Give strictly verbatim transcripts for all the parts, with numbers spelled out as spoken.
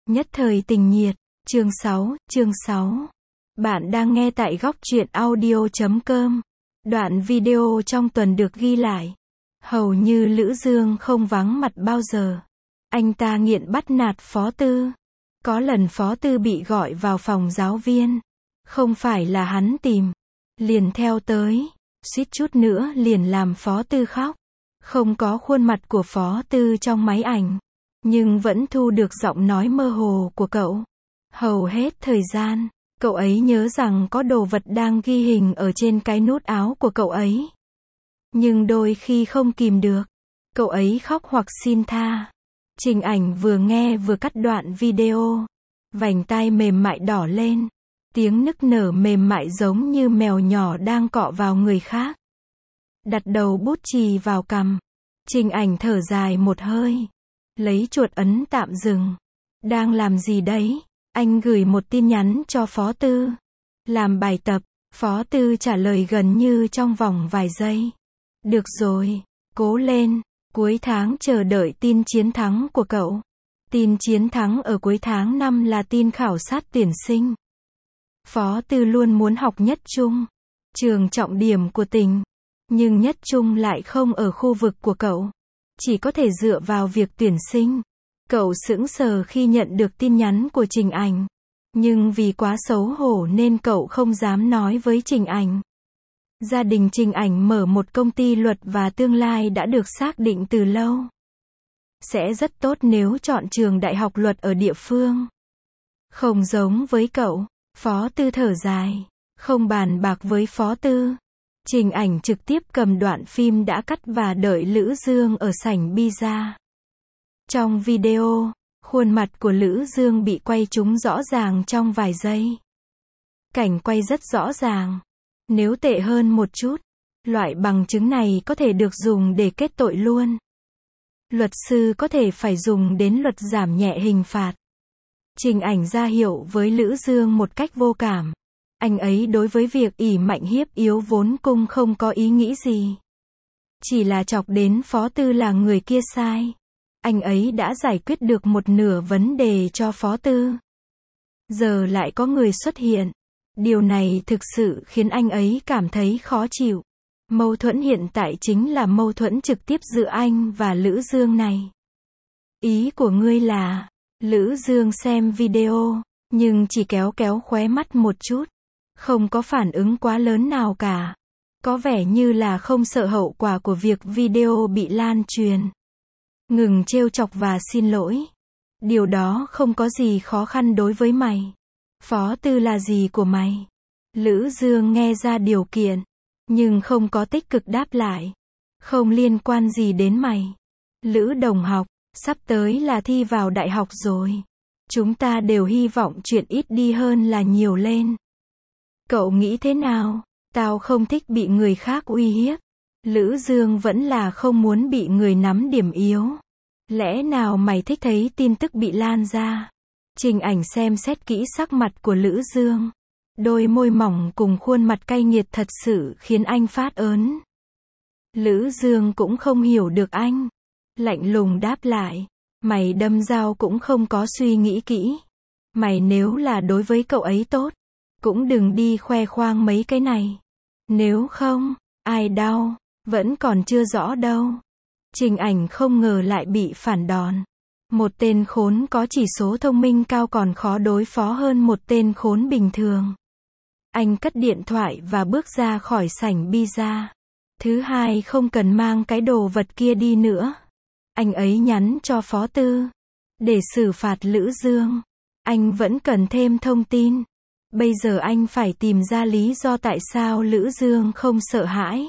Nhất thời tình nhiệt, chương sáu, chương sáu. Bạn đang nghe tại góc truyện audio chấm com. Đoạn video trong tuần được ghi lại. Hầu như Lữ Dương không vắng mặt bao giờ. Anh ta nghiện bắt nạt Phó Tư. Có lần Phó Tư bị gọi vào phòng giáo viên. Không phải là hắn tìm. Liền theo tới. Suýt chút nữa liền làm Phó Tư khóc. Không có khuôn mặt của Phó Tư trong máy ảnh. Nhưng vẫn thu được giọng nói mơ hồ của cậu. Hầu hết thời gian, cậu ấy nhớ rằng có đồ vật đang ghi hình ở trên cái nút áo của cậu ấy. Nhưng đôi khi không kìm được. Cậu ấy khóc hoặc xin tha. Trình Ảnh vừa nghe vừa cắt đoạn video. Vành tai mềm mại đỏ lên. Tiếng nức nở mềm mại giống như mèo nhỏ đang cọ vào người khác. Đặt đầu bút chì vào cằm. Trình Ảnh thở dài một hơi. Lấy chuột ấn tạm dừng. Đang làm gì đấy? Anh gửi một tin nhắn cho Phó Tư. Làm bài tập. Phó Tư trả lời gần như trong vòng vài giây. Được rồi. Cố lên. Cuối tháng chờ đợi tin chiến thắng của cậu. Tin chiến thắng ở cuối tháng năm là tin khảo sát tuyển sinh. Phó Tư luôn muốn học nhất trung. Trường trọng điểm của tỉnh. Nhưng nhất trung lại không ở khu vực của cậu. Chỉ có thể dựa vào việc tuyển sinh. Cậu sững sờ khi nhận được tin nhắn của Trình Ảnh. Nhưng vì quá xấu hổ nên cậu không dám nói với Trình Ảnh. Gia đình Trình Ảnh mở một công ty luật và tương lai đã được xác định từ lâu. Sẽ rất tốt nếu chọn trường đại học luật ở địa phương. Không giống với cậu. Phó Tư thở dài. Không bàn bạc với Phó Tư. Trình Ảnh trực tiếp cầm đoạn phim đã cắt và đợi Lữ Dương ở sảnh pizza. Trong video, khuôn mặt của Lữ Dương bị quay trúng rõ ràng trong vài giây. Cảnh quay rất rõ ràng. Nếu tệ hơn một chút, loại bằng chứng này có thể được dùng để kết tội luôn. Luật sư có thể phải dùng đến luật giảm nhẹ hình phạt. Trình Ảnh ra hiệu với Lữ Dương một cách vô cảm. Anh ấy đối với việc ỷ mạnh hiếp yếu vốn cung không có ý nghĩ gì. Chỉ là chọc đến Phó Tư là người kia sai. Anh ấy đã giải quyết được một nửa vấn đề cho Phó Tư. Giờ lại có người xuất hiện. Điều này thực sự khiến anh ấy cảm thấy khó chịu. Mâu thuẫn hiện tại chính là mâu thuẫn trực tiếp giữa anh và Lữ Dương này. Ý của ngươi là, Lữ Dương xem video, nhưng chỉ kéo kéo khóe mắt một chút. Không có phản ứng quá lớn nào cả. Có vẻ như là không sợ hậu quả của việc video bị lan truyền. Ngừng trêu chọc và xin lỗi. Điều đó không có gì khó khăn đối với mày. Phó Tư là gì của mày? Lữ Dương nghe ra điều kiện. Nhưng không có tích cực đáp lại. Không liên quan gì đến mày. Lữ đồng học, sắp tới là thi vào đại học rồi. Chúng ta đều hy vọng chuyện ít đi hơn là nhiều lên. Cậu nghĩ thế nào? Tao không thích bị người khác uy hiếp. Lữ Dương vẫn là không muốn bị người nắm điểm yếu. Lẽ nào mày thích thấy tin tức bị lan ra? Trình Ảnh xem xét kỹ sắc mặt của Lữ Dương. Đôi môi mỏng cùng khuôn mặt cay nghiệt thật sự khiến anh phát ớn. Lữ Dương cũng không hiểu được anh. Lạnh lùng đáp lại. Mày đâm dao cũng không có suy nghĩ kỹ. Mày nếu là đối với cậu ấy tốt, cũng đừng đi khoe khoang mấy cái này. Nếu không, ai đau, vẫn còn chưa rõ đâu. Trình Ảnh không ngờ lại bị phản đòn. Một tên khốn có chỉ số thông minh cao còn khó đối phó hơn một tên khốn bình thường. Anh cất điện thoại và bước ra khỏi sảnh pizza. Thứ hai, không cần mang cái đồ vật kia đi nữa. Anh ấy nhắn cho Phó Tư. Để xử phạt Lữ Dương. Anh vẫn cần thêm thông tin. Bây giờ anh phải tìm ra lý do tại sao Lữ Dương không sợ hãi.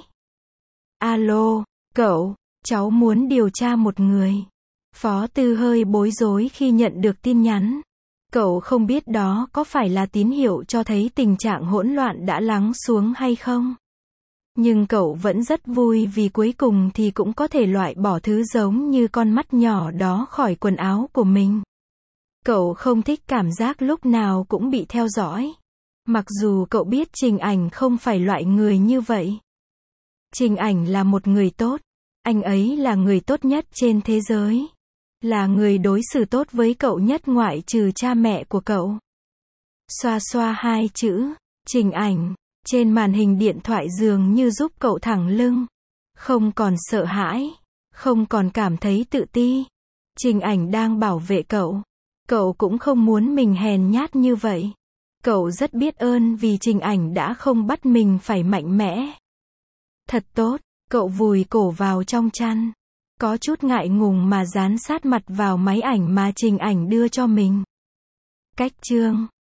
Alo, cậu, cháu muốn điều tra một người. Phó Tư hơi bối rối khi nhận được tin nhắn. Cậu không biết đó có phải là tín hiệu cho thấy tình trạng hỗn loạn đã lắng xuống hay không. Nhưng cậu vẫn rất vui vì cuối cùng thì cũng có thể loại bỏ thứ giống như con mắt nhỏ đó khỏi quần áo của mình. Cậu không thích cảm giác lúc nào cũng bị theo dõi. Mặc dù cậu biết Trình Ảnh không phải loại người như vậy. Trình Ảnh là một người tốt. Anh ấy là người tốt nhất trên thế giới. Là người đối xử tốt với cậu nhất ngoại trừ cha mẹ của cậu. Xoa xoa hai chữ, Trình Ảnh, trên màn hình điện thoại dường như giúp cậu thẳng lưng. Không còn sợ hãi, không còn cảm thấy tự ti. Trình Ảnh đang bảo vệ cậu. Cậu cũng không muốn mình hèn nhát như vậy. Cậu rất biết ơn vì Trình Ảnh đã không bắt mình phải mạnh mẽ. Thật tốt, cậu vùi cổ vào trong chăn. Có chút ngại ngùng mà dán sát mặt vào máy ảnh mà Trình Ảnh đưa cho mình. Cách chương